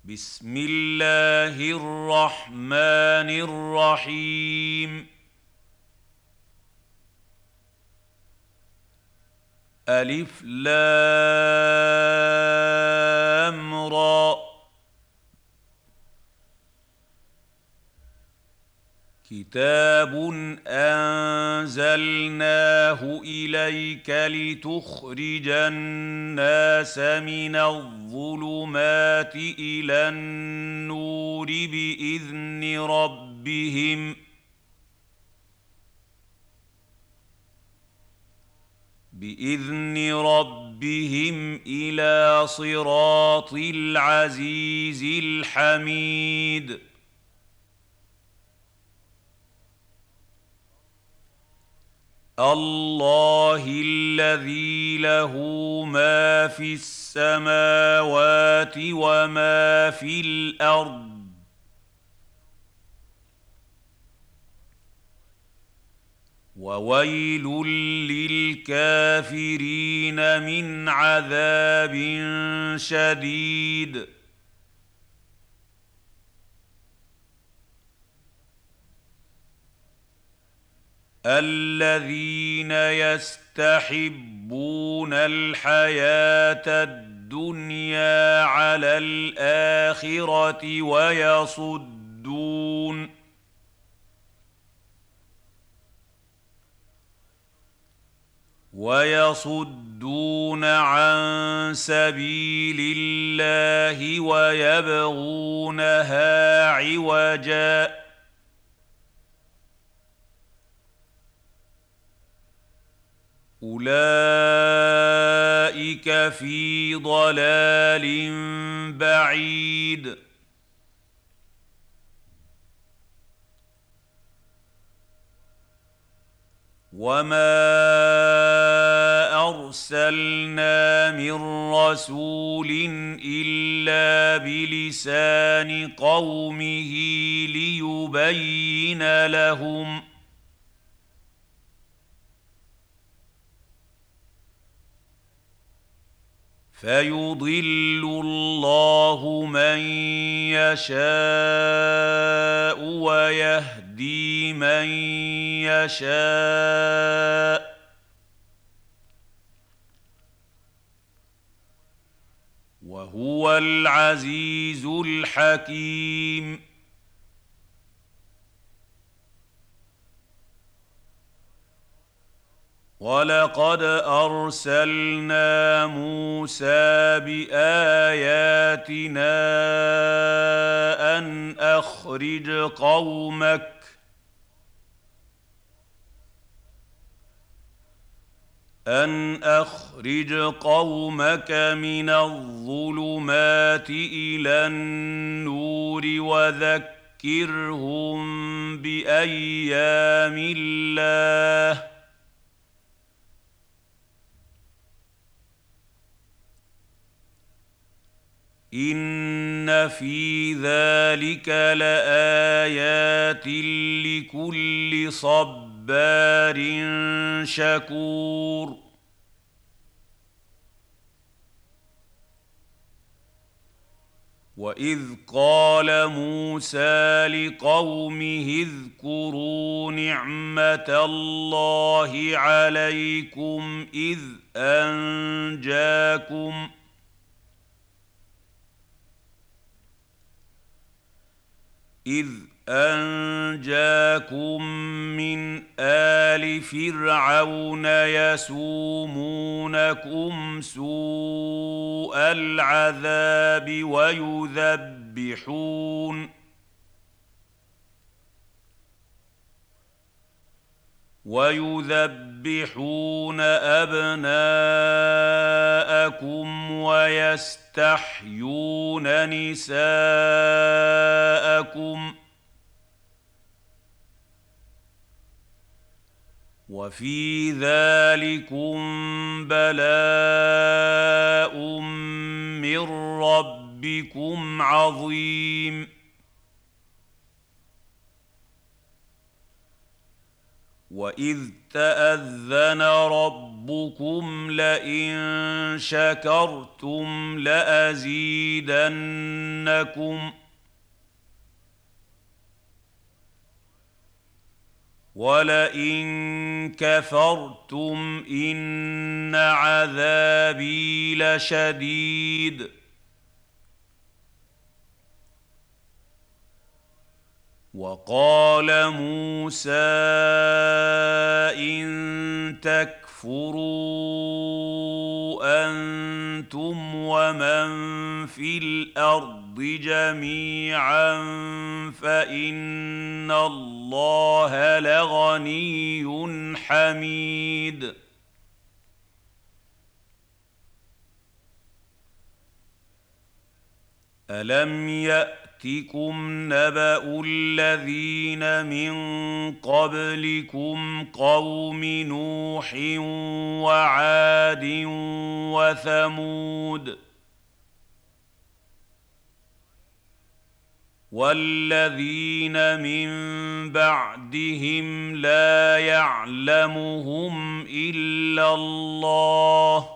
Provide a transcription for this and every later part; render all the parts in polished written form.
بسم الله الرحمن الرحيم. ألف لام را. كتاب أنزلناه إليك لتخرج الناس من الظلمات إلى النور بإذن ربهم إلى صراط العزيز الحميد. الله الذي له ما في السماوات وما في الأرض، وويل للكافرين من عذاب شديد. الذين يستحبون الحياة الدنيا على الآخرة ويصدون عن سبيل الله ويبغونها عوجا. أولئك في ضلال بعيد. وما أرسلنا من رسول إلا بلسان قومه ليبين لهم، فيضل الله من يشاء ويهدي من يشاء، وهو العزيز الحكيم. ولقد أرسلنا موسى بآياتنا أن أخرج قومك من الظلمات إلى النور وذكرهم بأيام الله، إن في ذلك لآيات لكل صبار شكور. وإذ قال موسى لقومه اذكروا نعمة الله عليكم إذ أنجاكم من آل فرعون يسومونكم سوء العذاب ويذبحون أبناءكم ويستحيون نساءكم، وفي ذلكم بلاء من ربكم عظيم. وإذ تأذن ربكم ربكم لئن شكرتم لأزيدنكم ولئن كفرتم إن عذابي لشديد وقال موسى إن تكفروا أنتم ومن في الأرض جميعا فإن الله لغني حميد ألم يأتكم نبأ الذين من قبلكم قوم نوح وعاد وثمود والذين من بعدهم لا يعلمهم إلا الله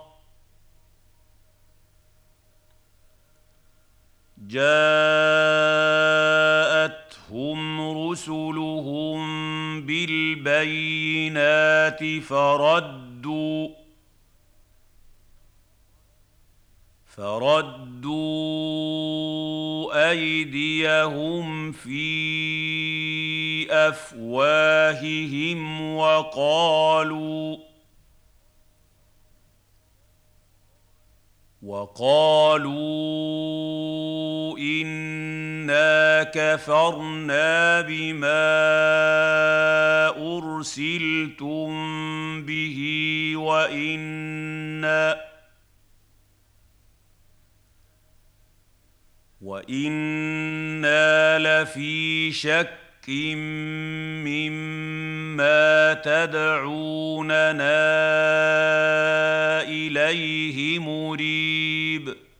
جاءتهم رسلهم بالبينات فردوا أيديهم في أفواههم وقالوا إنا كفرنا بما أرسلتم به وإنا لفي شك مما تدعوننا إليه مريب